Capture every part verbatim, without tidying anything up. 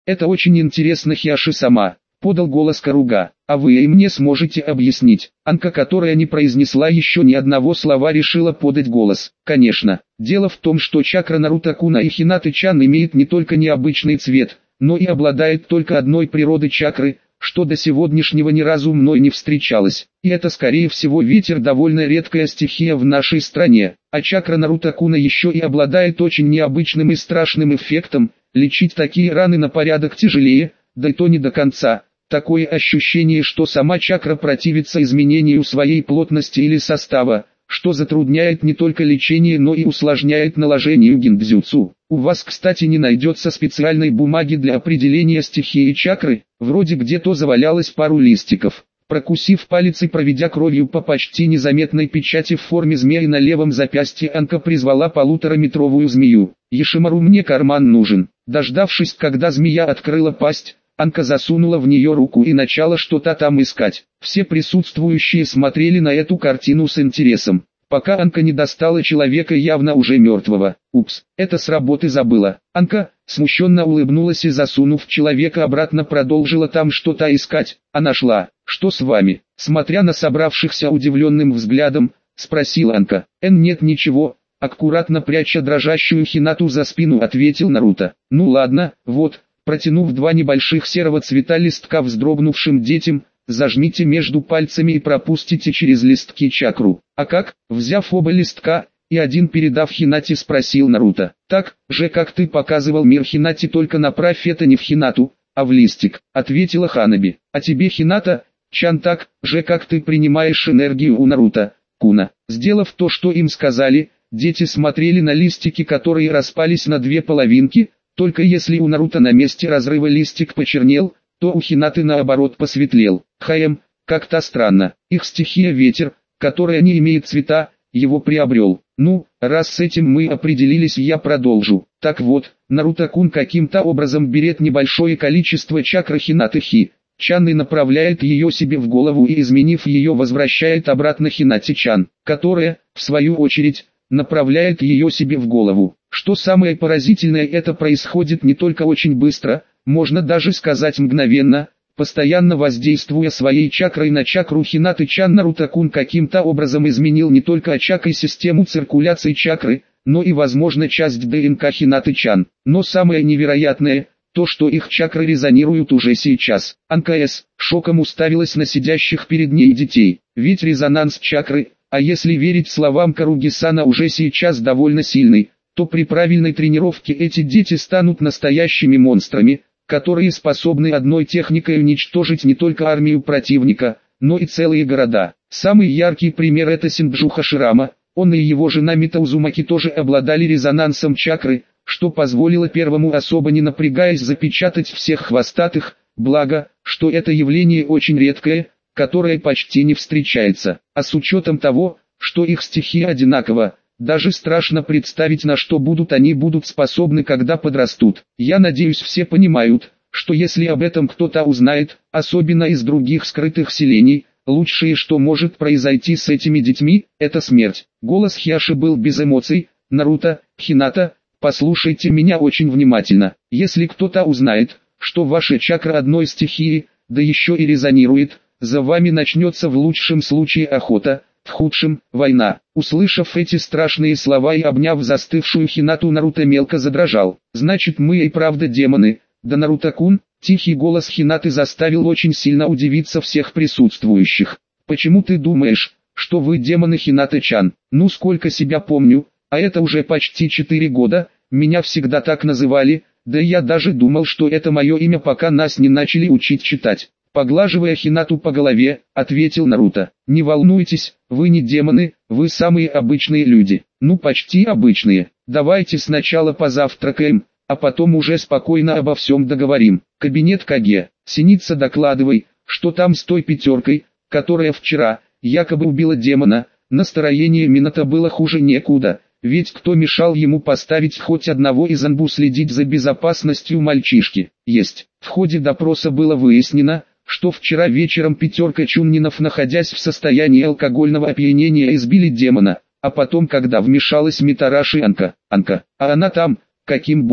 Это очень интересно, Хиаши-сама, подал голос Каруга. А вы и мне сможете объяснить? Анка, которая не произнесла еще ни одного слова, решила подать голос. Конечно. Дело в том, что чакра Наруто-куна и Хинаты-чан имеет не только необычный цвет, но и обладает только одной природой чакры, что до сегодняшнего ни разу мной не встречалось. И это скорее всего ветер, довольно редкая стихия в нашей стране. А чакра Наруто-куна еще и обладает очень необычным и страшным эффектом. Лечить такие раны на порядок тяжелее, да и то не до конца. Такое ощущение, что сама чакра противится изменению своей плотности или состава, что затрудняет не только лечение, но и усложняет наложение гиндзюцу. У вас, кстати, не найдется специальной бумаги для определения стихии чакры, вроде где-то завалялось пару листиков. Прокусив палец и проведя кровью по почти незаметной печати в форме змеи на левом запястье, Анка призвала полутораметровую змею. «Ешимару, мне карман нужен». Дождавшись, когда змея открыла пасть, Анка засунула в нее руку и начала что-то там искать. Все присутствующие смотрели на эту картину с интересом, пока Анка не достала человека явно уже мертвого. Упс, это с работы забыла. Анка, смущенно улыбнулась и, засунув человека обратно, продолжила там что-то искать. А нашла. «Что с вами?» Смотря на собравшихся удивленным взглядом, спросила Анка. «Эн, нет ничего», аккуратно пряча дрожащую Хинату за спину, ответил Наруто. «Ну ладно, вот». Протянув два небольших серого цвета листка вздрогнувшим детям, зажмите между пальцами и пропустите через листки чакру. А как? Взяв оба листка и один передав Хинате, спросил Наруто. Так же, как ты показывал мир Хинате, только направь это не в Хинату, а в листик, ответила Ханаби. А тебе, Хината, чан, так же, как ты принимаешь энергию у Наруто, Куна. Сделав то, что им сказали, дети смотрели на листики, которые распались на две половинки. Только если у Наруто на месте разрыва листик почернел, то у Хинаты наоборот посветлел. Хаем, как-то странно. Их стихия ветер, которая не имеет цвета, его приобрел. Ну, раз с этим мы определились, я продолжу. Так вот, Наруто-кун каким-то образом берет небольшое количество чакры Хинаты Хи. Чан и направляет ее себе в голову и, изменив ее, возвращает обратно Хинате-чан, которая, в свою очередь, направляет ее себе в голову. Что самое поразительное, это происходит не только очень быстро, можно даже сказать мгновенно, постоянно воздействуя своей чакрой на чакру Хинаты-чан. Наруто-кун каким-то образом изменил не только Очак и систему циркуляции чакры, но и, возможно, часть ДНК Хинаты-чан. Но самое невероятное, то, что их чакры резонируют уже сейчас. Анка С. шоком уставилась на сидящих перед ней детей. Ведь резонанс чакры, а если верить словам Каруги-сана, уже сейчас довольно сильный, то при правильной тренировке эти дети станут настоящими монстрами, которые способны одной техникой уничтожить не только армию противника, но и целые города. Самый яркий пример — это Синджу Хаширама. Он и его жена Мита Узумаки тоже обладали резонансом чакры, что позволило первому, особо не напрягаясь, запечатать всех хвостатых, благо, что это явление очень редкое, которое почти не встречается. А с учетом того, что их стихия одинакова, даже страшно представить, на что будут они будут способны, когда подрастут. Я надеюсь, все понимают, что если об этом кто-то узнает, особенно из других скрытых селений, лучшее, что может произойти с этими детьми, это смерть. Голос Хиаши был без эмоций. Наруто, Хината, послушайте меня очень внимательно. Если кто-то узнает, что ваша чакра одной стихии, да еще и резонирует, за вами начнется в лучшем случае охота, в худшем – война. Услышав эти страшные слова и обняв застывшую Хинату, Наруто мелко задрожал. Значит, мы и правда демоны, да, Наруто-кун? Тихий голос Хинаты заставил очень сильно удивиться всех присутствующих. Почему ты думаешь, что вы демоны, Хината-чан? Ну, сколько себя помню, а это уже почти четыре года, меня всегда так называли, да я даже думал, что это мое имя, пока нас не начали учить читать. Поглаживая Хинату по голове, ответил Наруто. Не волнуйтесь, вы не демоны, вы самые обычные люди. Ну, почти обычные. Давайте сначала позавтракаем, а потом уже спокойно обо всем договорим. Кабинет Каге. Синица, докладывай, что там с той пятеркой, которая вчера, якобы убила демона. Настроение Минато было хуже некуда, ведь кто мешал ему поставить хоть одного из Анбу следить за безопасностью мальчишки? Есть. В ходе допроса было выяснено, что вчера вечером пятерка чуннинов, находясь в состоянии алкогольного опьянения, избили демона, а потом, когда вмешалась Митараши Анка, Анка, а она там, каким боком?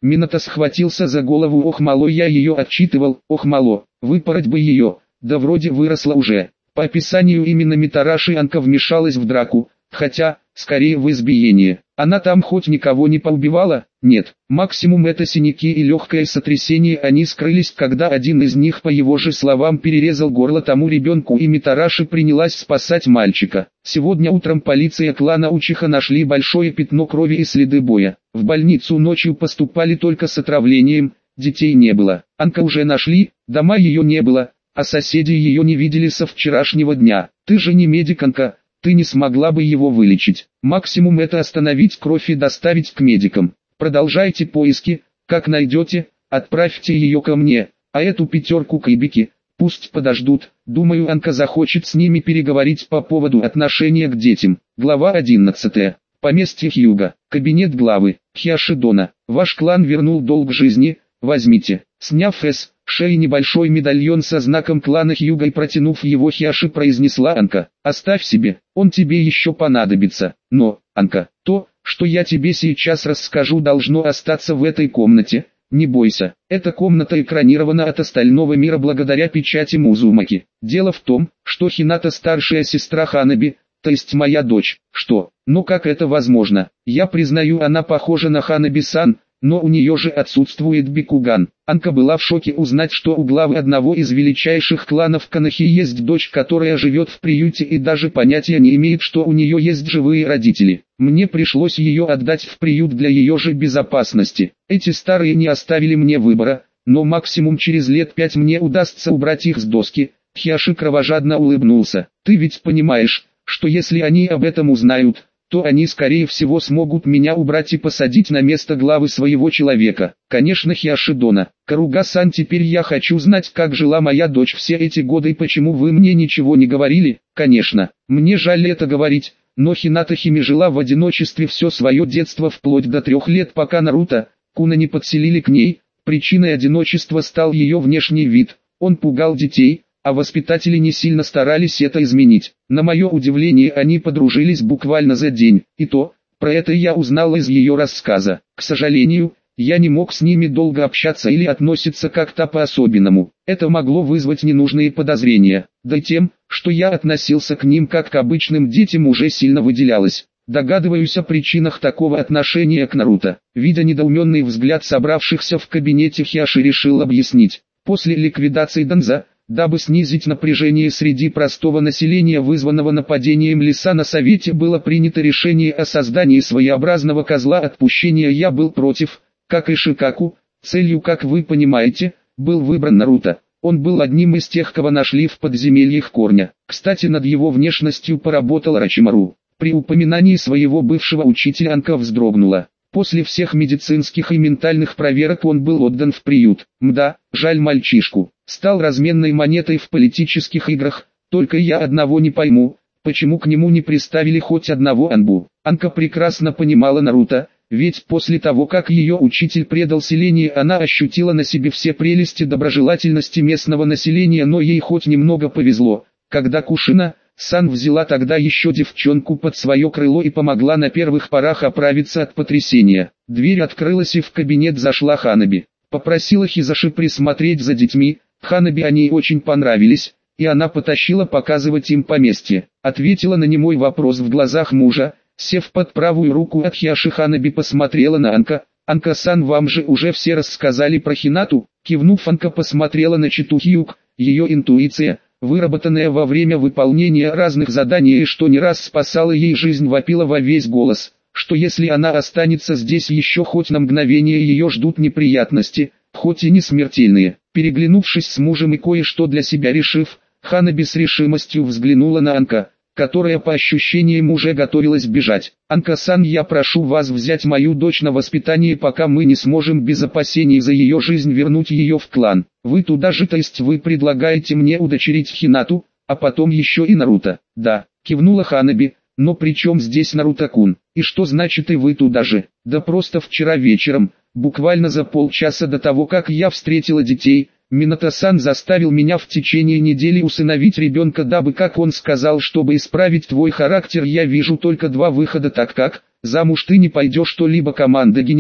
Минато схватился за голову. Ох, мало, я ее отчитывал, ох, мало, выпороть бы ее, да вроде выросла уже. По описанию именно Митараши Анка вмешалась в драку, хотя, скорее в избиение. Она там хоть никого не поубивала? Нет, максимум это синяки и легкое сотрясение. Они скрылись, когда один из них, по его же словам, перерезал горло тому ребенку, и Митараши принялась спасать мальчика. Сегодня утром полиция клана Учиха нашли большое пятно крови и следы боя. В больницу ночью поступали только с отравлением, детей не было. Анка уже нашли, дома ее не было, а соседи ее не видели со вчерашнего дня. Ты же не медик, Анка. Ты не смогла бы его вылечить. Максимум это остановить кровь и доставить к медикам. Продолжайте поиски, как найдете, отправьте ее ко мне, а эту пятерку к Ибике, пусть подождут. Думаю, Анка захочет с ними переговорить по поводу отношения к детям. Глава одиннадцатая. Поместье Хьюга. Кабинет главы. Хиашидона. Ваш клан вернул долг жизни, возьмите. Сняв с шеи небольшой медальон со знаком клана Хьюга и протянув его Хиаши, произнесла Анка: «Оставь себе, он тебе еще понадобится. Но, Анка, то, что я тебе сейчас расскажу, должно остаться в этой комнате. Не бойся, эта комната экранирована от остального мира благодаря печати Музумаки. Дело в том, что Хината старшая сестра Ханаби, то есть моя дочь. Что? Ну как это возможно? Я признаю, она похожа на Ханаби-сан, но у нее же отсутствует Бикуган». Анка была в шоке узнать, что у главы одного из величайших кланов Канахи есть дочь, которая живет в приюте и даже понятия не имеет, что у нее есть живые родители. Мне пришлось ее отдать в приют для ее же безопасности. Эти старые не оставили мне выбора, но максимум через лет пять мне удастся убрать их с доски. Хиаши кровожадно улыбнулся. Ты ведь понимаешь, что если они об этом узнают, то они скорее всего смогут меня убрать и посадить на место главы своего человека. Конечно, Хиашидона. Каруга-сан, теперь я хочу знать, как жила моя дочь все эти годы и почему вы мне ничего не говорили. Конечно, мне жаль это говорить, но Хината Хими жила в одиночестве все свое детство вплоть до трех лет, пока Наруто Куна не подселили к ней. Причиной одиночества стал ее внешний вид. Он пугал детей, а воспитатели не сильно старались это изменить. На мое удивление, они подружились буквально за день, и то, про это я узнал из ее рассказа. К сожалению, я не мог с ними долго общаться или относиться как-то по-особенному. Это могло вызвать ненужные подозрения, да и тем, что я относился к ним как к обычным детям, уже сильно выделялось. Догадываюсь о причинах такого отношения к Наруто. Видя недоуменный взгляд собравшихся в кабинете, Хиаши решил объяснить. После ликвидации Данза, дабы снизить напряжение среди простого населения, вызванного нападением лиса, на совете было принято решение о создании своеобразного козла отпущения. Я был против, как и Шикаку. Целью, как вы понимаете, был выбран Наруто. Он был одним из тех, кого нашли в подземельях Корня. Кстати, над его внешностью поработал Рачимару. При упоминании своего бывшего учителя Анка вздрогнула. После всех медицинских и ментальных проверок он был отдан в приют. Мда, жаль мальчишку. Стал разменной монетой в политических играх. Только я одного не пойму, почему к нему не приставили хоть одного Анбу. Анка прекрасно понимала Наруто, ведь после того, как ее учитель предал селение, она ощутила на себе все прелести доброжелательности местного населения, но ей хоть немного повезло, когда Кушина Сан взяла тогда еще девчонку под свое крыло и помогла на первых порах оправиться от потрясения. Дверь открылась и в кабинет зашла Ханаби. Попросила Хизаши присмотреть за детьми. Ханаби они очень понравились, и она потащила показывать им поместье. Ответила на немой вопрос в глазах мужа. Сев под правую руку от Хиаши, Ханаби посмотрела на Анка. «Анка-сан, вам же уже все рассказали про Хинату?» Кивнув, Анка посмотрела на Читу Хьюг. Ее интуиция, выработанная во время выполнения разных заданий и что не раз спасала ей жизнь, вопила во весь голос, что если она останется здесь еще хоть на мгновение, ее ждут неприятности, хоть и не смертельные. Переглянувшись с мужем и кое-что для себя решив, Ханаби с решимостью взглянула на Анка, которая по ощущениям уже готовилась бежать. «Анка-сан, я прошу вас взять мою дочь на воспитание, пока мы не сможем без опасений за ее жизнь вернуть ее в клан. Вы туда же, то есть вы предлагаете мне удочерить Хинату, а потом еще и Наруто?» «Да», кивнула Ханаби, «но при чем здесь Наруто-кун? И что значит и вы туда же?» «Да просто вчера вечером, буквально за полчаса до того, как я встретила детей, Минато-сан заставил меня в течение недели усыновить ребенка, дабы, как он сказал, чтобы исправить твой характер, я вижу только два выхода, так как, замуж ты не пойдешь, то либо команда генинов,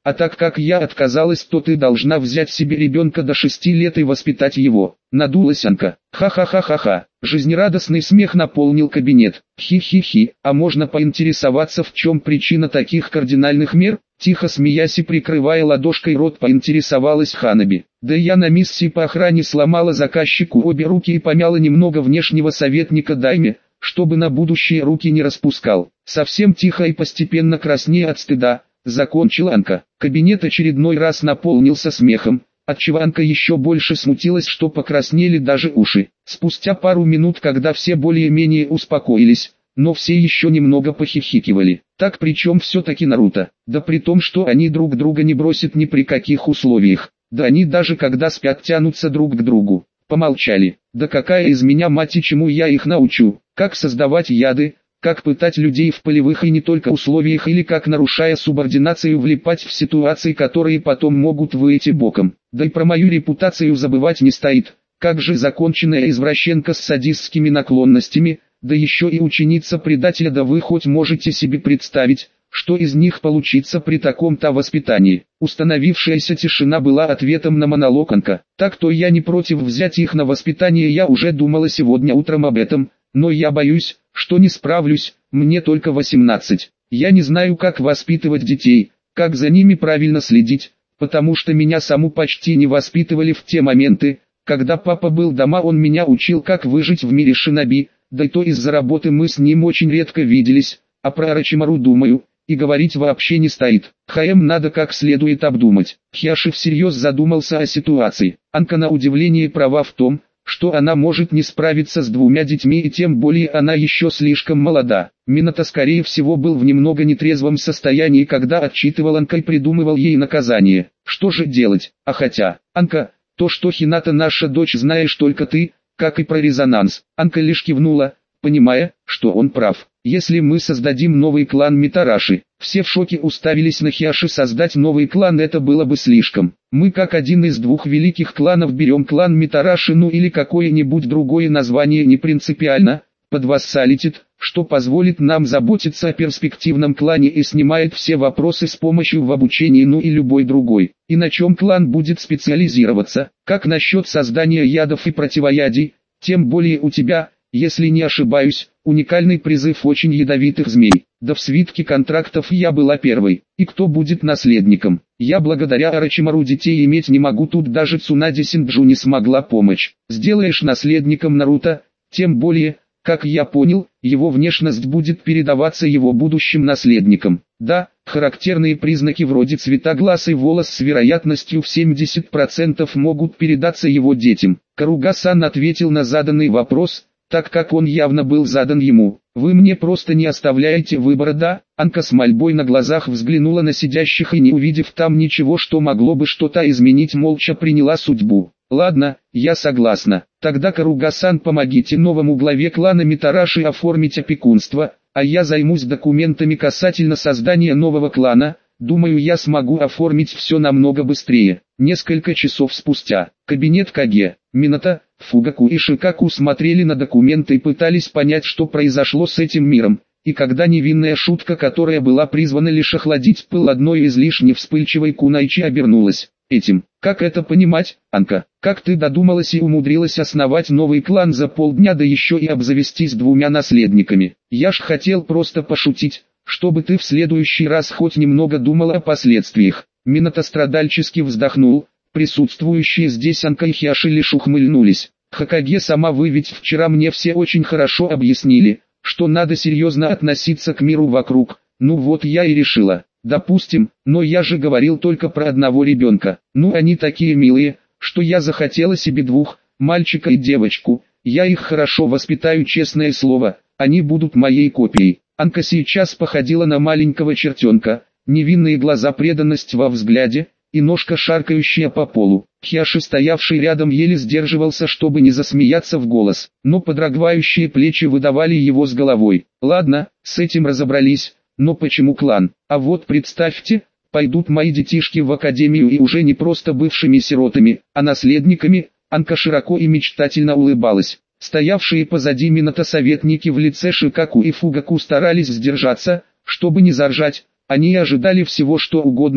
А так как я отказалась, то ты должна взять себе ребенка до шести лет и воспитать его. Надулась Анка. Ха-ха-ха-ха-ха. Жизнерадостный смех наполнил кабинет. Хи-хи-хи. А можно поинтересоваться, в чем причина таких кардинальных мер? Тихо смеясь и прикрывая ладошкой рот, поинтересовалась Ханаби. Да я на миссии по охране сломала заказчику обе руки и помяла немного внешнего советника Дайме, чтобы на будущее руки не распускал. Совсем тихо и постепенно краснея от стыда, закончила Анка. Кабинет очередной раз наполнился смехом, отчего Анка еще больше смутилась, что покраснели даже уши. Спустя пару минут, когда все более-менее успокоились, но все еще немного похихикивали. Так причем все-таки Наруто? Да при том, что они друг друга не бросят ни при каких условиях. Да они даже когда спят тянутся друг к другу. Помолчали. Да какая из меня мать и чему я их научу? Как создавать яды? Как пытать людей в полевых и не только условиях, или как, нарушая субординацию, влипать в ситуации, которые потом могут выйти боком. Да и про мою репутацию забывать не стоит. Как же законченная извращенка с садистскими наклонностями, да еще и ученица предателя, да вы хоть можете себе представить, что из них получится при таком-то воспитании. Установившаяся тишина была ответом на монолог Анка. Так-то я не против взять их на воспитание, я уже думала сегодня утром об этом, но я боюсь, что не справлюсь, мне только восемнадцать. Я не знаю, как воспитывать детей, как за ними правильно следить, потому что меня саму почти не воспитывали в те моменты, когда папа был дома. Он меня учил, как выжить в мире шиноби, да и то из-за работы мы с ним очень редко виделись, а про Орочимару думаю, и говорить вообще не стоит. ХМ надо как следует обдумать. Хиаши всерьез задумался о ситуации. Анка на удивление права в том, что она может не справиться с двумя детьми, и тем более она еще слишком молода. Минато скорее всего был в немного нетрезвом состоянии, когда отчитывал Анка и придумывал ей наказание. Что же делать? А хотя, Анка, то, что Хината наша дочь, знаешь только ты, как и про резонанс. Анка лишь кивнула, понимая, что он прав. Если мы создадим новый клан Митараши, все в шоке уставились на Хиаши. Создать новый клан — это было бы слишком. Мы как один из двух великих кланов берем клан Митараши, ну или какое-нибудь другое название, не принципиально, под вассалитет, что позволит нам заботиться о перспективном клане и снимает все вопросы с помощью в обучении, ну и любой другой. И на чем клан будет специализироваться? Как насчет создания ядов и противоядий? Тем более у тебя, если не ошибаюсь, уникальный призыв очень ядовитых змей. Да в свитке контрактов я была первой. И кто будет наследником? Я благодаря Орочимару детей иметь не могу, тут даже Цунаде Синджу не смогла помочь. Сделаешь наследником Наруто, тем более, как я понял, его внешность будет передаваться его будущим наследникам. Да, характерные признаки вроде цвета глаз и волос с вероятностью в семьдесят процентов могут передаться его детям. Каруга-сан ответил на заданный вопрос, так как он явно был задан ему. Вы мне просто не оставляете выбора, да? Анка с мольбой на глазах взглянула на сидящих и, не увидев там ничего, что могло бы что-то изменить, молча приняла судьбу. Ладно, я согласна. Тогда, Каруга-сан, помогите новому главе клана Митараши оформить опекунство, а я займусь документами касательно создания нового клана. Думаю, я смогу оформить все намного быстрее. Несколько часов спустя, кабинет Каге, Минато, Фугаку и Шикаку смотрели на документы и пытались понять, что произошло с этим миром. И когда невинная шутка, которая была призвана лишь охладить пыл одной излишне вспыльчивой Кунайчи, обернулась этим. Как это понимать, Анка? Как ты додумалась и умудрилась основать новый клан за полдня, да еще и обзавестись двумя наследниками? Я ж хотел просто пошутить, чтобы ты в следующий раз хоть немного думала о последствиях. Минато страдальчески вздохнул. Присутствующие здесь Анка и Хиаши лишь ухмыльнулись. Хокаге-сама, вы ведь вчера мне все очень хорошо объяснили, что надо серьезно относиться к миру вокруг. Ну вот я и решила. Допустим, но я же говорил только про одного ребенка. Ну они такие милые, что я захотела себе двух, мальчика и девочку. Я их хорошо воспитаю, честное слово, они будут моей копией. Анка сейчас походила на маленького чертенка, невинные глаза, преданность во взгляде, и ножка, шаркающая по полу. Хиаши, стоявший рядом, еле сдерживался, чтобы не засмеяться в голос, но подрагивающие плечи выдавали его с головой. Ладно, с этим разобрались, но почему клан? А вот представьте, пойдут мои детишки в академию и уже не просто бывшими сиротами, а наследниками. Анка широко и мечтательно улыбалась. Стоявшие позади Минато советники в лице Шикаку и Фугаку старались сдержаться, чтобы не заржать. Они ожидали всего что угодно,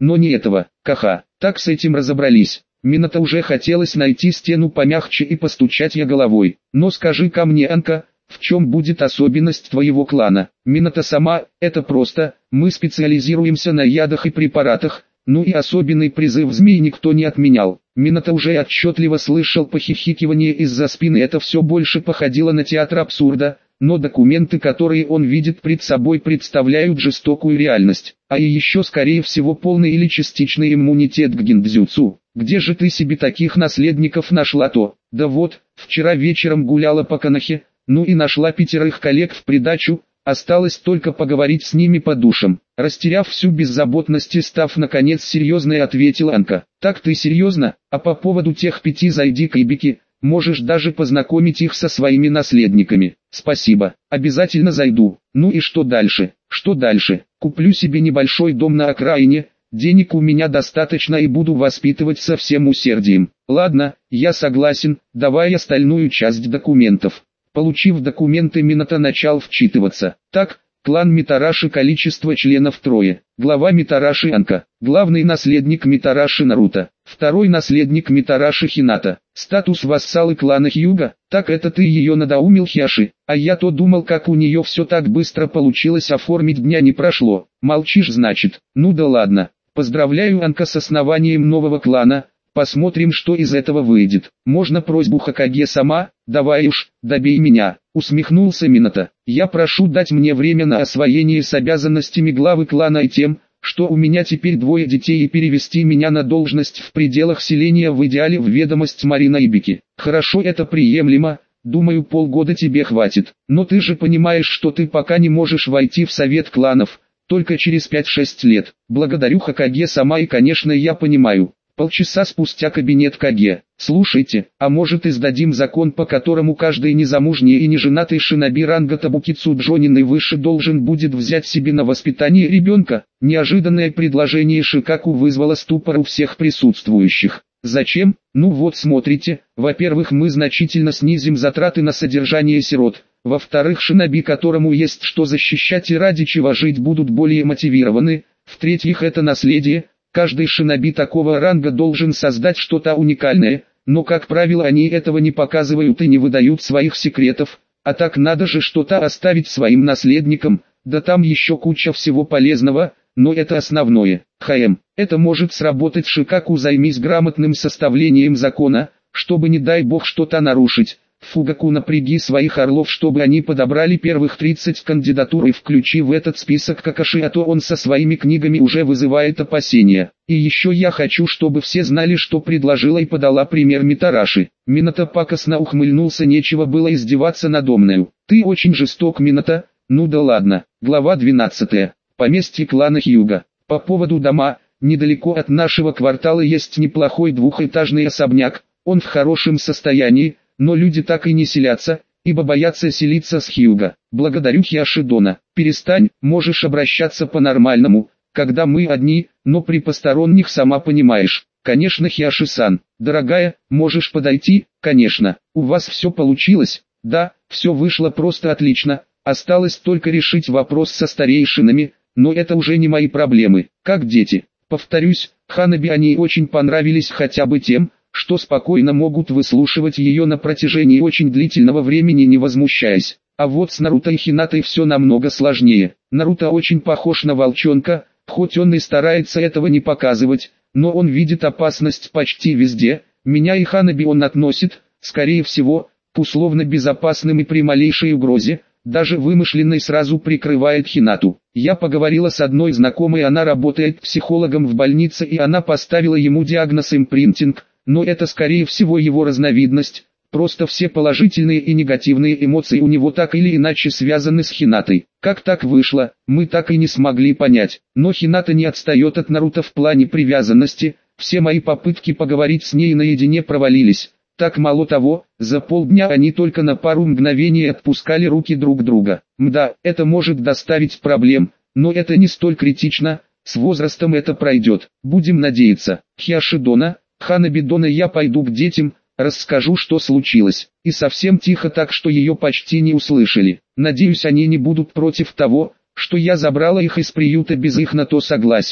но не этого. Ха-ха, так с этим разобрались. Минато уже хотелось найти стену помягче и постучать я головой. Но скажи-ка мне, Анка, в чем будет особенность твоего клана? Минато сама, это просто, мы специализируемся на ядах и препаратах, ну и особенный призыв змей никто не отменял. Минато уже отчетливо слышал похихикивание из-за спины, это все больше походило на театр абсурда, но документы, которые он видит пред собой, представляют жестокую реальность, а и еще скорее всего полный или частичный иммунитет к гиндзюцу. Где же ты себе таких наследников нашла-то? Да вот, вчера вечером гуляла по Канахе, ну и нашла пятерых коллег в придачу, осталось только поговорить с ними по душам. Растеряв всю беззаботность и став наконец серьезной, ответила Анка. Так ты серьезно? А по поводу тех пяти зайди к Ибике, можешь даже познакомить их со своими наследниками. Спасибо, обязательно зайду. Ну и что дальше? Что дальше? Куплю себе небольшой дом на окраине, денег у меня достаточно и буду воспитывать со всем усердием. Ладно, я согласен, давай остальную часть документов. Получив документы, Минато начал вчитываться. Так, клан Митараши, количество членов трое. Глава Митараши Анка, главный наследник Митараши Наруто, второй наследник Митараши Хината. Статус вассалы клана Хьюга, так это ты ее надоумил, Хиаши, а я то думал, как у нее все так быстро получилось оформить, дня не прошло. Молчишь, значит? Ну да ладно. Поздравляю, Анка, с основанием нового клана. Посмотрим, что из этого выйдет. Можно просьбу Хокаге сама? Давай уж, добей меня, усмехнулся Минато. Я прошу дать мне время на освоение с обязанностями главы клана и тем, что у меня теперь двое детей, и перевести меня на должность в пределах селения, в идеале в ведомость Марина Ибики. Хорошо, это приемлемо, думаю, полгода тебе хватит. Но ты же понимаешь, что ты пока не можешь войти в совет кланов, только через пять-шесть лет. Благодарю, Хокаге сама, и конечно я понимаю. Полчаса спустя кабинет Каге. Слушайте, а может издадим закон, по которому каждый незамужний и неженатый шиноби ранга Табукицу Джонин и выше должен будет взять себе на воспитание ребенка? Неожиданное предложение Шикаку вызвало ступор у всех присутствующих. Зачем? Ну вот смотрите, во-первых, мы значительно снизим затраты на содержание сирот. Во-вторых, шиноби, которому есть что защищать и ради чего жить, будут более мотивированы. В-третьих, это наследие. Каждый шиноби такого ранга должен создать что-то уникальное, но как правило они этого не показывают и не выдают своих секретов, а так надо же что-то оставить своим наследникам, да там еще куча всего полезного, но это основное. Хм, это может сработать, Шикаку, займись грамотным составлением закона, чтобы не дай бог что-то нарушить. Фугаку, напряги своих орлов, чтобы они подобрали первых тридцать кандидатур и включи в этот список Какаши, а то он со своими книгами уже вызывает опасения. И еще я хочу, чтобы все знали, что предложила и подала пример Митараши. Минато пакостно ухмыльнулся, нечего было издеваться надо мною. Ты очень жесток, Минато. Ну да ладно. Глава двенадцатая. Поместье клана Хьюга. По поводу дома, недалеко от нашего квартала есть неплохой двухэтажный особняк, он в хорошем состоянии, но люди так и не селятся, ибо боятся селиться с Хьюга. Благодарю, Хиашидона. Перестань, можешь обращаться по-нормальному, когда мы одни, но при посторонних сама понимаешь. Конечно, Хиаши-сан. Дорогая, можешь подойти? Конечно. У вас все получилось? Да, все вышло просто отлично. Осталось только решить вопрос со старейшинами, но это уже не мои проблемы. Как дети. Повторюсь, Ханаби они очень понравились хотя бы тем, что спокойно могут выслушивать ее на протяжении очень длительного времени, не возмущаясь. А вот с Наруто и Хинатой все намного сложнее. Наруто очень похож на волчонка, хоть он и старается этого не показывать, но он видит опасность почти везде. Меня и Ханаби он относит, скорее всего, к условно безопасным, и при малейшей угрозе, даже вымышленной, сразу прикрывает Хинату. Я поговорила с одной знакомой, она работает психологом в больнице, и она поставила ему диагноз импринтинг. Но это скорее всего его разновидность, просто все положительные и негативные эмоции у него так или иначе связаны с Хинатой. Как так вышло, мы так и не смогли понять, но Хината не отстает от Наруто в плане привязанности, все мои попытки поговорить с ней наедине провалились. Так мало того, за полдня они только на пару мгновений отпускали руки друг друга. Мда, это может доставить проблем, но это не столь критично, с возрастом это пройдет, будем надеяться. Хиашидона, Ханаби Дона, я пойду к детям, расскажу, что случилось, и совсем тихо, так что ее почти не услышали. Надеюсь, они не будут против того, что я забрала их из приюта без их на то согласия.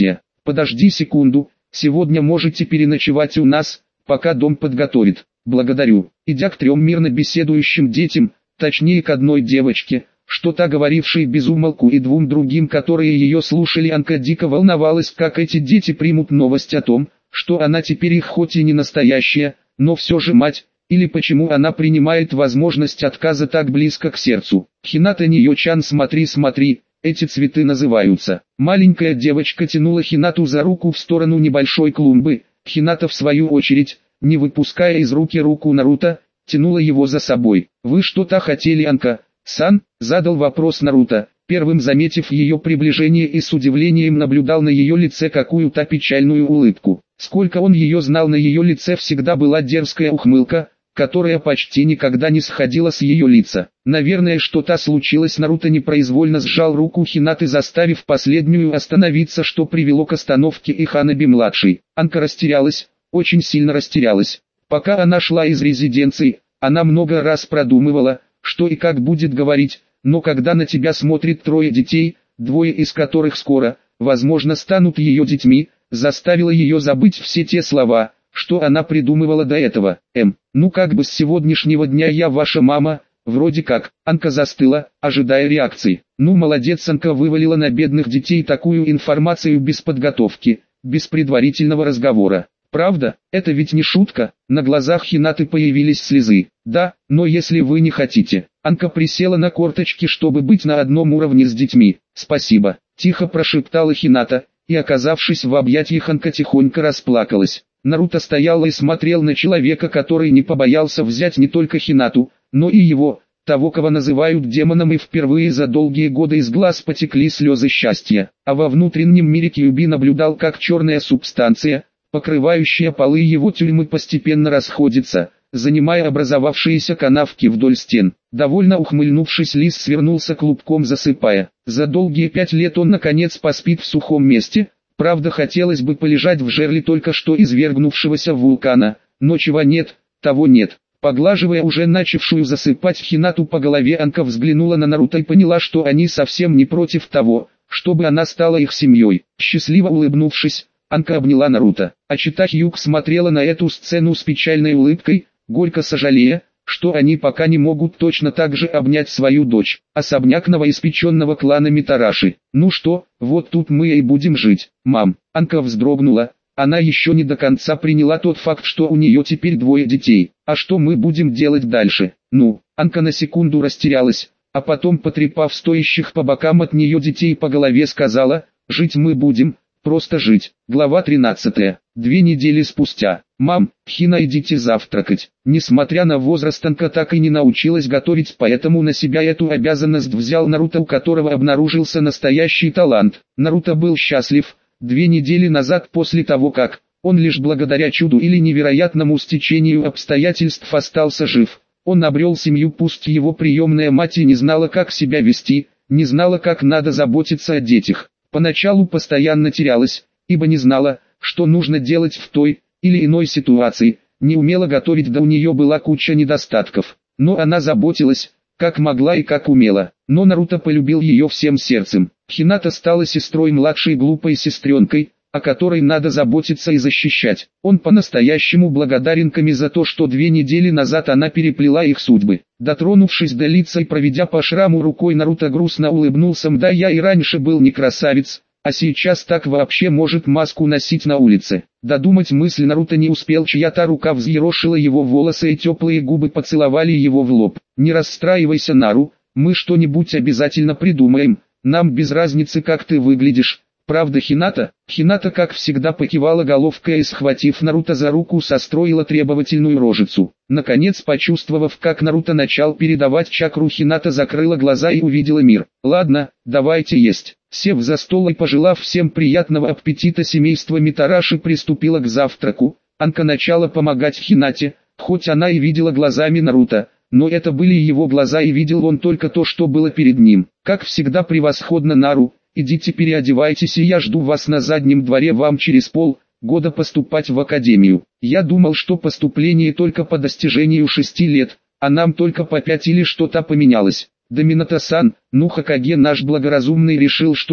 Подожди секунду, сегодня можете переночевать у нас, пока дом подготовит. Благодарю. Идя к трем мирно беседующим детям, точнее к одной девочке, что-то говорившей без умолку, и двум другим, которые ее слушали, Анка дико волновалась, как эти дети примут новость о том, что она теперь их хоть и не настоящая, но все же мать, или почему она принимает возможность отказа так близко к сердцу. Хината Ниё-чан, смотри, смотри, эти цветы называются. Маленькая девочка тянула Хинату за руку в сторону небольшой клумбы. Хината в свою очередь, не выпуская из руки руку Наруто, тянула его за собой. «Вы что-то хотели, Анка-сан?» — задал вопрос Наруто, первым заметив ее приближение, и с удивлением наблюдал на ее лице какую-то печальную улыбку. Сколько он ее знал, на ее лице всегда была дерзкая ухмылка, которая почти никогда не сходила с ее лица. Наверное, что-то случилось. Наруто непроизвольно сжал руку Хинаты, заставив последнюю остановиться, что привело к остановке и Ханаби-младшей. Анка растерялась, очень сильно растерялась. Пока она шла из резиденции, она много раз продумывала, что и как будет говорить, но когда на тебя смотрит трое детей, двое из которых скоро, возможно, станут ее детьми, заставило ее забыть все те слова, что она придумывала до этого. Эм, ну как бы с сегодняшнего дня я ваша мама, вроде как. Анка застыла, ожидая реакции. Ну молодец, Анка вывалила на бедных детей такую информацию без подготовки, без предварительного разговора. Правда, это ведь не шутка. На глазах Хинаты появились слезы. Да, но если вы не хотите. Анка присела на корточки, чтобы быть на одном уровне с детьми. Спасибо, тихо прошептала Хината, и, оказавшись в объятиях, Анка тихонько расплакалась. Наруто стоял и смотрел на человека, который не побоялся взять не только Хинату, но и его, того, кого называют демоном, и впервые за долгие годы из глаз потекли слезы счастья. А во внутреннем мире Кьюби наблюдал, как черная субстанция, покрывающая полы его тюрьмы, постепенно расходится, занимая образовавшиеся канавки вдоль стен. Довольно ухмыльнувшись, лис свернулся клубком, засыпая. За долгие пять лет он наконец поспит в сухом месте. Правда, хотелось бы полежать в жерле только что извергнувшегося вулкана, но чего нет, того нет. Поглаживая уже начавшую засыпать Хинату по голове, Анка взглянула на Наруто и поняла, что они совсем не против того, чтобы она стала их семьей. Счастливо улыбнувшись, Анка обняла Наруто. А Чита Хьюк смотрела на эту сцену с печальной улыбкой, горько сожалея, что они пока не могут точно так же обнять свою дочь. Особняк новоиспеченного клана Митараши. Ну что, вот тут мы и будем жить. Мам, Анка вздрогнула. Она еще не до конца приняла тот факт, что у нее теперь двое детей. А что мы будем делать дальше? Ну, Анка на секунду растерялась, а потом, потрепав стоящих по бокам от нее детей по голове, сказала: «Жить мы будем, просто жить». Глава тринадцатая. Две недели спустя. «Мам, Хина, идите завтракать». Несмотря на возраст, Анка так и не научилась готовить, поэтому на себя эту обязанность взял Наруто, у которого обнаружился настоящий талант. Наруто был счастлив. Две недели назад, после того как он лишь благодаря чуду или невероятному стечению обстоятельств остался жив, он обрел семью, пусть его приемная мать и не знала, как себя вести, не знала, как надо заботиться о детях. Поначалу постоянно терялась, ибо не знала, что нужно делать в той или иной ситуации, не умела готовить, да у нее была куча недостатков. Но она заботилась, как могла и как умела. Но Наруто полюбил ее всем сердцем. Хината стала сестрой, младшей глупой сестренкой, о которой надо заботиться и защищать. Он по-настоящему благодарен Ками за то, что две недели назад она переплела их судьбы. Дотронувшись до лица и проведя по шраму рукой, Наруто грустно улыбнулся. Да, я и раньше был не красавец, а сейчас так вообще может маску носить на улице. Додумать мысль Наруто не успел, чья-то рука взъерошила его волосы и теплые губы поцеловали его в лоб. «Не расстраивайся, Нару, мы что-нибудь обязательно придумаем, нам без разницы, как ты выглядишь. Правда, Хината?» Хината, как всегда, покивала головкой и, схватив Наруто за руку, состроила требовательную рожицу. Наконец, почувствовав, как Наруто начал передавать чакру, Хината закрыла глаза и увидела мир. «Ладно, давайте есть». Сев за стол и пожелав всем приятного аппетита, семейство Митараши приступило к завтраку. Анка начала помогать Хинате, хоть она и видела глазами Наруто, но это были его глаза, и видел он только то, что было перед ним. «Как всегда превосходно, Нару, идите переодевайтесь, и я жду вас на заднем дворе, вам через пол года поступать в академию. Я думал, что поступление только по достижению шести лет, а нам только по пять, или что-то поменялось». «Да, Минато-сан, ну Хокаге наш благоразумный решил, что...»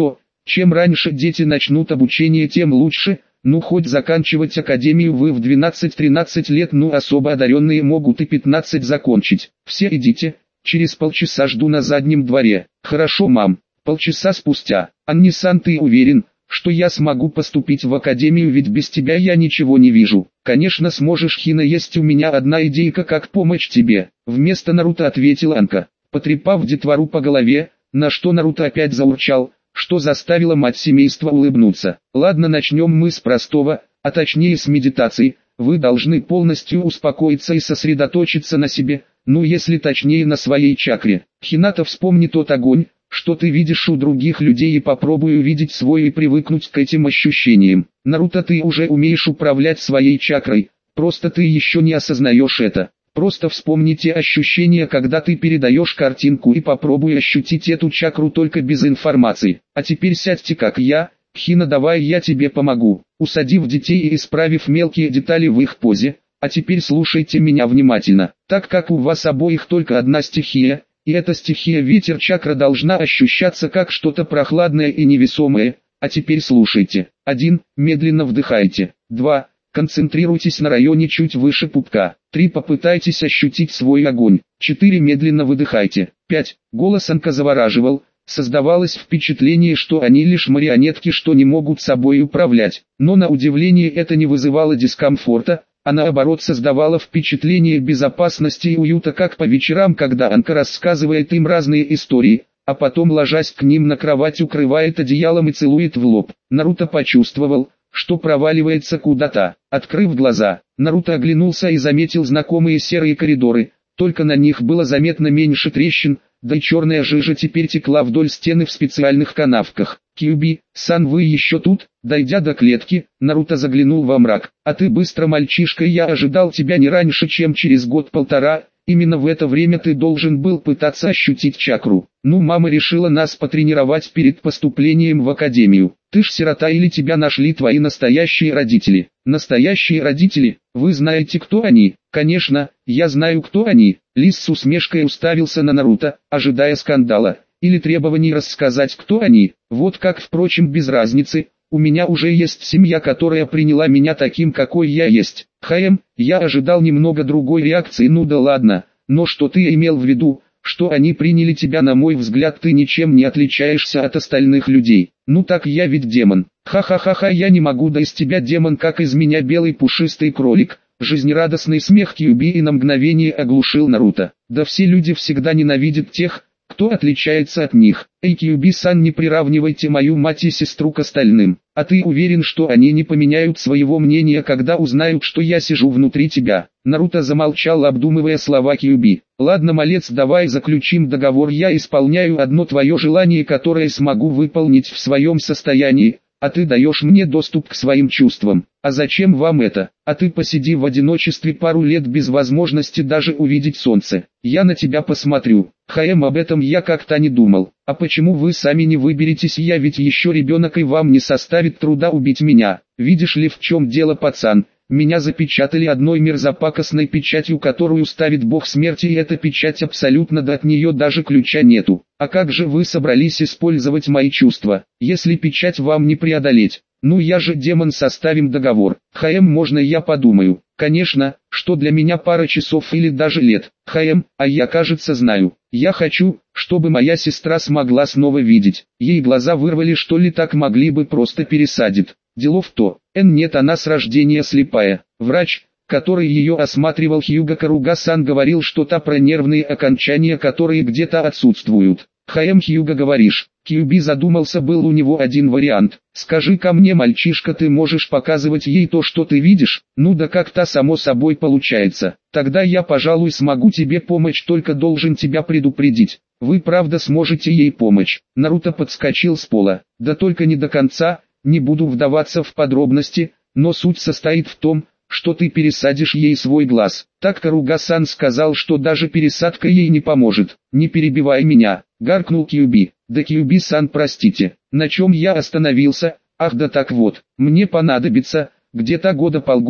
Чем раньше дети начнут обучение, тем лучше. Ну хоть заканчивать академию вы в двенадцать-тринадцать лет, ну особо одаренные могут и пятнадцать закончить. Все идите, через полчаса жду на заднем дворе. Хорошо, мам. Полчаса спустя. Аннисан, ты уверен, что я смогу поступить в академию, ведь без тебя я ничего не вижу? Конечно сможешь, Хина, есть у меня одна идейка, как помочь тебе. Вместо Наруто ответила Анка, потрепав детвору по голове, на что Наруто опять заурчал, что заставило мать семейства улыбнуться. Ладно, начнем мы с простого, а точнее с медитации. Вы должны полностью успокоиться и сосредоточиться на себе, ну если точнее на своей чакре. Хината, вспомни тот огонь, что ты видишь у других людей, и попробуй увидеть свой и привыкнуть к этим ощущениям. Наруто, ты уже умеешь управлять своей чакрой, просто ты еще не осознаешь это. Просто вспомните ощущения, когда ты передаешь картинку, и попробуй ощутить эту чакру только без информации. А теперь сядьте как я, Хина, давай я тебе помогу, усадив детей и исправив мелкие детали в их позе. А теперь слушайте меня внимательно, так как у вас обоих только одна стихия, и эта стихия ветер, чакра должна ощущаться как что-то прохладное и невесомое. А теперь слушайте. один. Медленно вдыхайте. два. Концентрируйтесь на районе чуть выше пупка. три. Попытайтесь ощутить свой огонь. четыре. Медленно выдыхайте. пять. Голос Анка завораживал. Создавалось впечатление, что они лишь марионетки, что не могут собой управлять. Но на удивление это не вызывало дискомфорта, а наоборот создавало впечатление безопасности и уюта, как по вечерам, когда Анка рассказывает им разные истории, а потом, ложась к ним на кровать, укрывает одеялом и целует в лоб. Наруто почувствовал, что проваливается куда-то. Открыв глаза, Наруто оглянулся и заметил знакомые серые коридоры, только на них было заметно меньше трещин, да и черная жижа теперь текла вдоль стены в специальных канавках. Кьюби-сан, вы еще тут? Дойдя до клетки, Наруто заглянул во мрак. А ты быстро, мальчишка, я ожидал тебя не раньше, чем через год-полтора. Именно в это время ты должен был пытаться ощутить чакру. Ну, мама решила нас потренировать перед поступлением в академию. Ты ж сирота, или тебя нашли твои настоящие родители? Настоящие родители? Вы знаете, кто они? Конечно, я знаю, кто они. Лис с усмешкой уставился на Наруто, ожидая скандала или требований рассказать, кто они. Вот как, впрочем, без разницы. У меня уже есть семья, которая приняла меня таким, какой я есть. Хэм, я ожидал немного другой реакции, ну да ладно, но что ты имел в виду, что они приняли тебя? На мой взгляд, ты ничем не отличаешься от остальных людей. Ну так я ведь демон. Ха-ха-ха-ха, я не могу, да из тебя демон, как из меня белый пушистый кролик. Жизнерадостный смех Кьюби и на мгновение оглушил Наруто. Да все люди всегда ненавидят тех, кто отличается от них. Эй, Кьюби-сан, не приравнивайте мою мать и сестру к остальным. А ты уверен, что они не поменяют своего мнения, когда узнают, что я сижу внутри тебя? Наруто замолчал, обдумывая слова Кьюби. Ладно, малец, давай заключим договор. Я исполняю одно твое желание, которое смогу выполнить в своем состоянии, а ты даешь мне доступ к своим чувствам. А зачем вам это? А ты посиди в одиночестве пару лет без возможности даже увидеть солнце. Я на тебя посмотрю. Хэм, об этом я как-то не думал. А почему вы сами не выберетесь? Я ведь еще ребенок, и вам не составит труда убить меня. Видишь ли, в чем дело, пацан? Меня запечатали одной мерзопакостной печатью, которую ставит бог смерти, и эта печать абсолютно, да от нее даже ключа нету. А как же вы собрались использовать мои чувства, если печать вам не преодолеть? Ну я же демон, составим договор. Хэм, можно я подумаю? Конечно, что для меня пара часов или даже лет. Хэм, а я, кажется, знаю. Я хочу, чтобы моя сестра смогла снова видеть. Ей глаза вырвали, что ли? Так могли бы просто пересадить. Дело в том, Эн нет, она с рождения слепая. Врач, который ее осматривал, Хьюго Каруга-сан, говорил что-то про нервные окончания, которые где-то отсутствуют. Хэм, Хьюго, говоришь? Кьюби задумался, был у него один вариант. Скажи-ка мне, мальчишка, ты можешь показывать ей то, что ты видишь? Ну да как-то само собой получается. Тогда я, пожалуй, смогу тебе помочь, только должен тебя предупредить. Вы правда сможете ей помочь? Наруто подскочил с пола. Да только не до конца. Не буду вдаваться в подробности, но суть состоит в том, что ты пересадишь ей свой глаз. Так Каруга-сан сказал, что даже пересадка ей не поможет. Не перебивай меня, гаркнул Кьюби. Да, Кьюби-сан, простите, на чем я остановился? Ах да, так вот, мне понадобится где-то года полгода,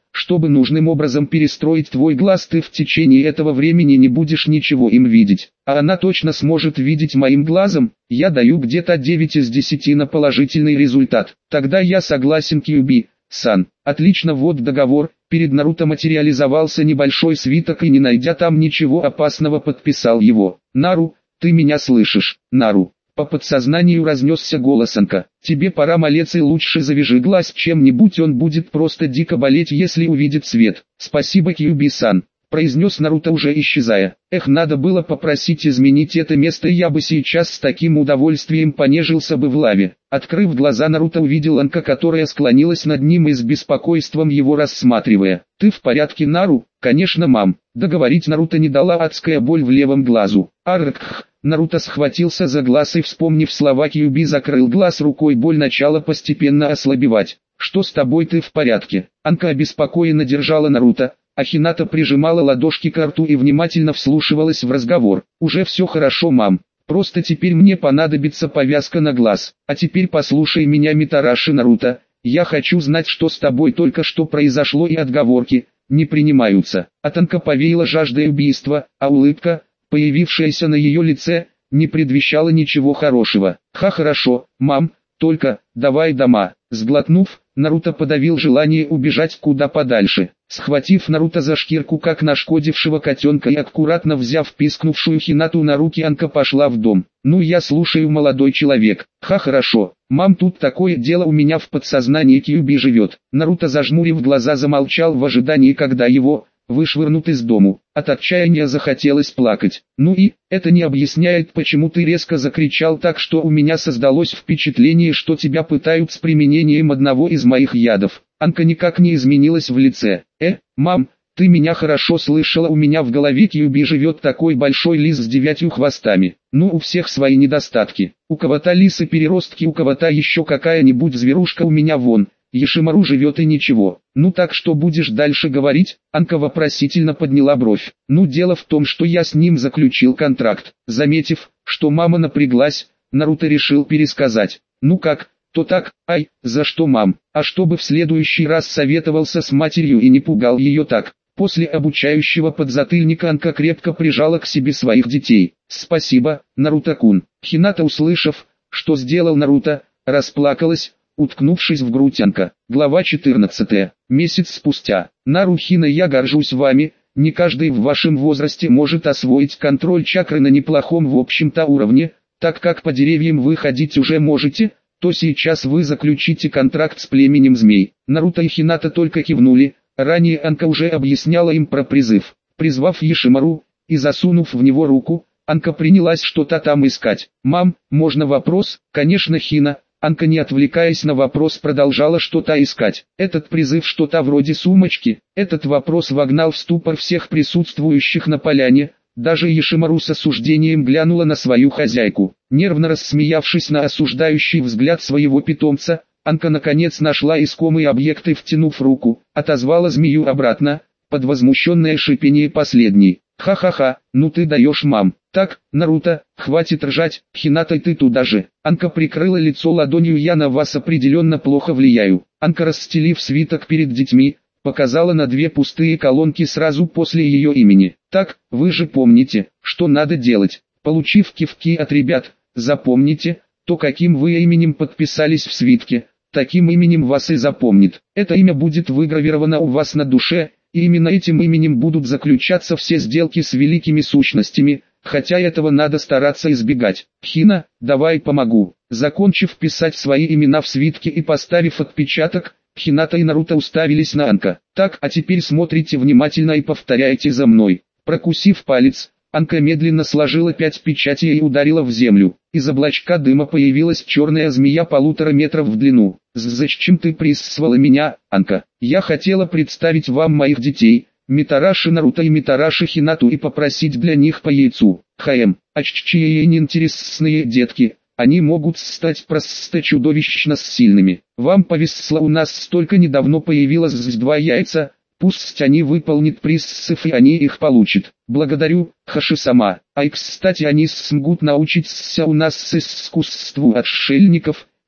чтобы нужным образом перестроить твой глаз, ты в течение этого времени не будешь ничего им видеть. А она точно сможет видеть моим глазом. Я даю где-то девять из десяти на положительный результат. Тогда я согласен, Кьюби-сан. Отлично, вот договор. Перед Наруто материализовался небольшой свиток и, не найдя там ничего опасного, подписал его. Нару, ты меня слышишь? Нару. По подсознанию разнесся голос Анка. Тебе пора, малец, и лучше завяжи глаз чем-нибудь, он будет просто дико болеть, если увидит свет. Спасибо, Кьюби-сан, произнес Наруто, уже исчезая. Эх, надо было попросить изменить это место, я бы сейчас с таким удовольствием понежился бы в лаве. Открыв глаза, Наруто увидел Анка, которая склонилась над ним и с беспокойством его рассматривая. Ты в порядке, Нару? Конечно, мам. Договорить Наруто не дала адская боль в левом глазу. Арргх. Наруто схватился за глаз и, вспомнив слова Кьюби, закрыл глаз рукой, боль начала постепенно ослабевать. Что с тобой, ты в порядке? Анка обеспокоенно держала Наруто, а Хината прижимала ладошки к рту и внимательно вслушивалась в разговор. Уже все хорошо, мам. Просто теперь мне понадобится повязка на глаз. А теперь послушай меня, Митараши Наруто. Я хочу знать, что с тобой только что произошло, и отговорки не принимаются. От Анка повеяло жаждой убийства, а улыбка, появившаяся на ее лице, не предвещала ничего хорошего. Ха, хорошо, мам, только давай дома. Сглотнув, Наруто подавил желание убежать куда подальше. Схватив Наруто за шкирку, как нашкодившего котенка, и аккуратно взяв пискнувшую Хинату на руки, Анка пошла в дом. Ну, я слушаю, молодой человек. Ха, хорошо, мам, тут такое дело, у меня в подсознании Кьюби живет. Наруто, зажмурив глаза, замолчал в ожидании, когда его вышвырнут из дому. От отчаяния захотелось плакать. Ну и, это не объясняет, почему ты резко закричал так, что у меня создалось впечатление, что тебя пытают с применением одного из моих ядов. Анка никак не изменилась в лице. Э, мам, ты меня хорошо слышала, у меня в голове Кьюби живет такой большой лис с девятью хвостами. Ну, у всех свои недостатки. У кого-то лисы-переростки, у кого-то еще какая-нибудь зверушка, у меня вон Йошимару живет и ничего. Ну так что будешь дальше говорить? Анка вопросительно подняла бровь. Ну, дело в том, что я с ним заключил контракт. Заметив, что мама напряглась, Наруто решил пересказать. Ну как, то так, ай, за что, мам? А чтобы в следующий раз советовался с матерью и не пугал ее так. После обучающего подзатыльника Анка крепко прижала к себе своих детей. Спасибо, Наруто-кун. Хината, услышав, что сделал Наруто, расплакалась, уткнувшись в грудь Анка. Глава четырнадцатая. Месяц спустя. Нарухина, я горжусь вами, не каждый в вашем возрасте может освоить контроль чакры на неплохом в общем-то уровне, так как по деревьям вы ходить уже можете, то сейчас вы заключите контракт с племенем змей. Наруто и Хината только кивнули, ранее Анка уже объясняла им про призыв. Призвав Йошимару и засунув в него руку, Анка принялась что-то там искать. «Мам, можно вопрос?» «Конечно, Хина». Анка, не отвлекаясь на вопрос, продолжала что-то искать. Этот призыв что-то вроде сумочки. Этот вопрос вогнал в ступор всех присутствующих на поляне. Даже Йошимару с осуждением глянула на свою хозяйку. Нервно рассмеявшись на осуждающий взгляд своего питомца, Анка наконец нашла искомый объект и, втянув руку, отозвала змею обратно, под возмущенное шипение последней. «Ха-ха-ха, ну ты даешь, мам. Так, Наруто, хватит ржать, Хината, ты туда же». Анка прикрыла лицо ладонью. «Я на вас определенно плохо влияю». Анка, расстелив свиток перед детьми, показала на две пустые колонки сразу после ее имени. «Так, вы же помните, что надо делать». Получив кивки от ребят, запомните, то каким вы именем подписались в свитке, таким именем вас и запомнит. Это имя будет выгравировано у вас на душе, и именно этим именем будут заключаться все сделки с великими сущностями, хотя этого надо стараться избегать. Хина, давай помогу. Закончив писать свои имена в свитке и поставив отпечаток, Хината и Наруто уставились на Анка. «Так, а теперь смотрите внимательно и повторяйте за мной». Прокусив палец, Анка медленно сложила пять печатей и ударила в землю. Из облачка дыма появилась черная змея полутора метров в длину. «Зачем ты прислала меня, Анка? Я хотела представить вам моих детей, Митараши Наруто и Митараши Хинату, и попросить для них по яйцу. Хм, а чьи неинтересные детки, они могут стать просто чудовищно сильными. Вам повезло, у нас столько недавно появилось два яйца, пусть они выполнят призыв и они их получат». «Благодарю, Хаши-сама. А и кстати, они смогут научиться у нас с искусству отшельников,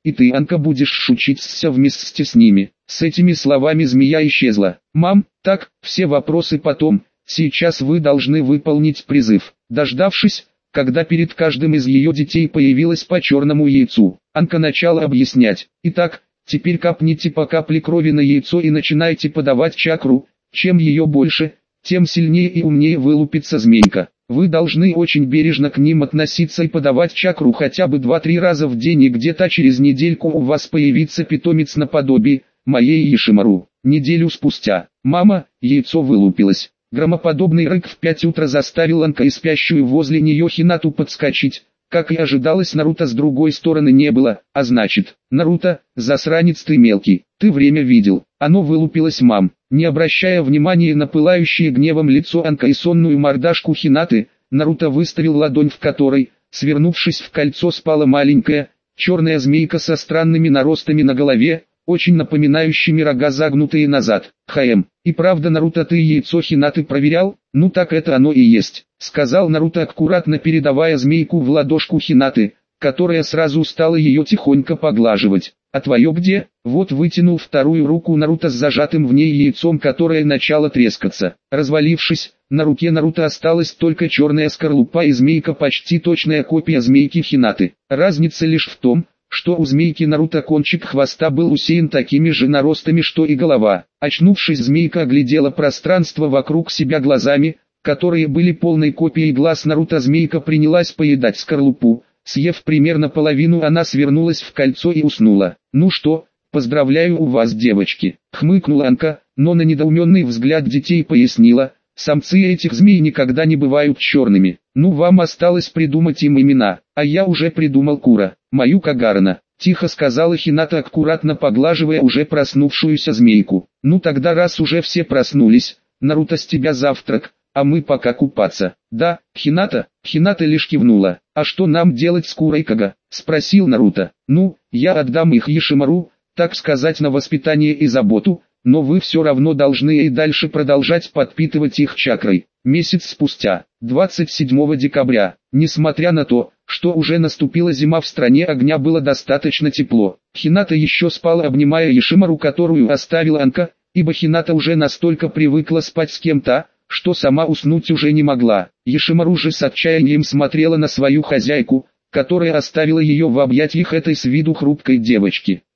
и ты, Анка, будешь шучиться вместе с ними». С этими словами змея исчезла. «Мам, так, все вопросы потом, сейчас вы должны выполнить призыв». Дождавшись, когда перед каждым из ее детей появилось по черному яйцу, Анка начала объяснять: «Итак, теперь капните по капле крови на яйцо и начинайте подавать чакру, чем ее больше, тем сильнее и умнее вылупится змейка. Вы должны очень бережно к ним относиться и подавать чакру хотя бы два-три раза в день, и где-то через недельку у вас появится питомец наподобие моей Ешимару». Неделю спустя, мама, яйцо вылупилось. Громоподобный рык в пять утра заставил Анка и спящую возле нее Хинату подскочить. Как и ожидалось, Наруто с другой стороны не было, а значит: «Наруто, засранец ты мелкий, ты время видел, оно вылупилось, мам». Не обращая внимания на пылающее гневом лицо Анка и сонную мордашку Хинаты, Наруто выставил ладонь, в которой, свернувшись в кольцо, спала маленькая, черная змейка со странными наростами на голове, очень напоминающими рога, загнутые назад. «Хаэм, и правда, Наруто, ты яйцо Хинаты проверял?» «Ну так это оно и есть», — сказал Наруто, аккуратно передавая змейку в ладошку Хинаты, которая сразу стала ее тихонько поглаживать. «А твое где?» Вот вытянул вторую руку Наруто с зажатым в ней яйцом, которое начало трескаться. Развалившись, на руке Наруто осталась только черная скорлупа, и змейка почти точная копия змейки Хинаты. Разница лишь в том, что у змейки Наруто кончик хвоста был усеян такими же наростами, что и голова. Очнувшись, змейка оглядела пространство вокруг себя глазами, которые были полной копией глаз Наруто. Змейка принялась поедать скорлупу. Съев примерно половину, она свернулась в кольцо и уснула. «Ну что, поздравляю у вас, девочки», — хмыкнула Анка, но на недоуменный взгляд детей пояснила: «Самцы этих змей никогда не бывают черными. Ну, вам осталось придумать им имена, а я уже придумал: Кура, мою Кагарна», — тихо сказала Хината, аккуратно поглаживая уже проснувшуюся змейку. «Ну тогда, раз уже все проснулись, Наруто, с тебя завтрак, а мы пока купаться». «Да, Хината», — Хината лишь кивнула. «А что нам делать с Курой, Кага?» — спросил Наруто. «Ну, я отдам их Ешимару, так сказать, на воспитание и заботу, но вы все равно должны и дальше продолжать подпитывать их чакрой». Месяц спустя, двадцать седьмого декабря, несмотря на то, что уже наступила зима, в стране огня было достаточно тепло. Хината еще спала, обнимая Ешимару, которую оставила Анка, ибо Хината уже настолько привыкла спать с кем-то, что сама уснуть уже не могла. Ешимару же с отчаянием смотрела на свою хозяйку, которая оставила ее в объятиях этой с виду хрупкой девочки.